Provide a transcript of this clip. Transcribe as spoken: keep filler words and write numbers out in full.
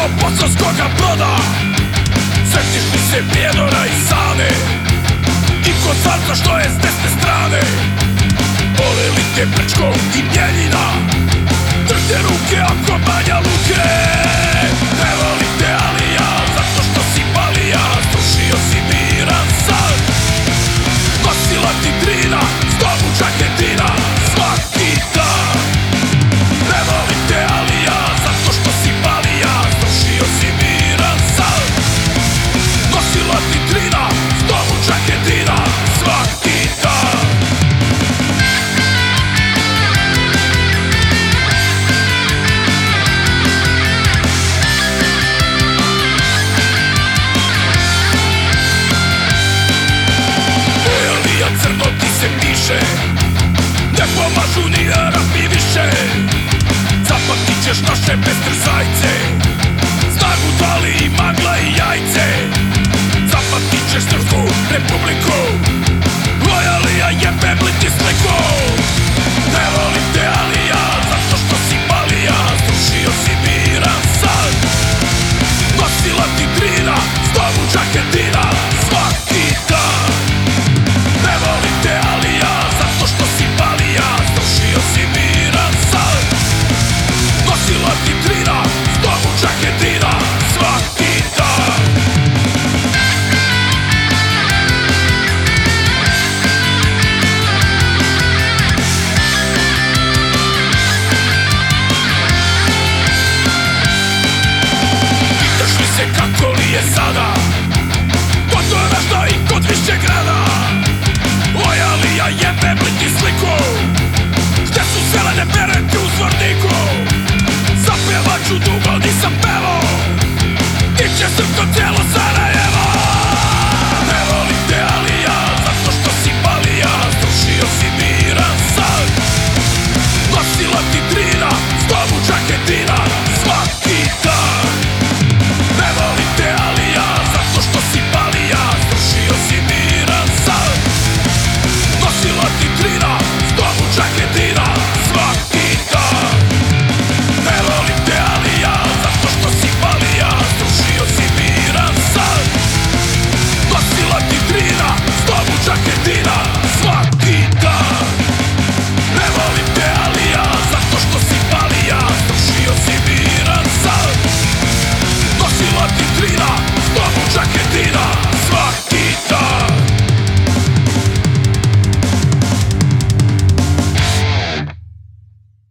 kao bosanskoga broda. Setiš li se Prijedora i Sane i Kozarca što je s desne strane? Bole li te Brčko i Bjeljina? Drte ruke ako Banja Luke. Ne volim te Alija zato što si balija, srušio si miran san. Nosila ti Drina s domu džaketina svaki dan. Ne volim te Alija zato što si balija, srušio si miran san. Nosila ti Drina s domu džaketina svaki dan. Crno ti se piše, ne pomažu ni Arapi više. Zapamtit ćeš naše bestrzajce, snagu dali i magla i jajce. Zapamtit ćeš Srpsku republiku, Lojalija jebem li ti sliku.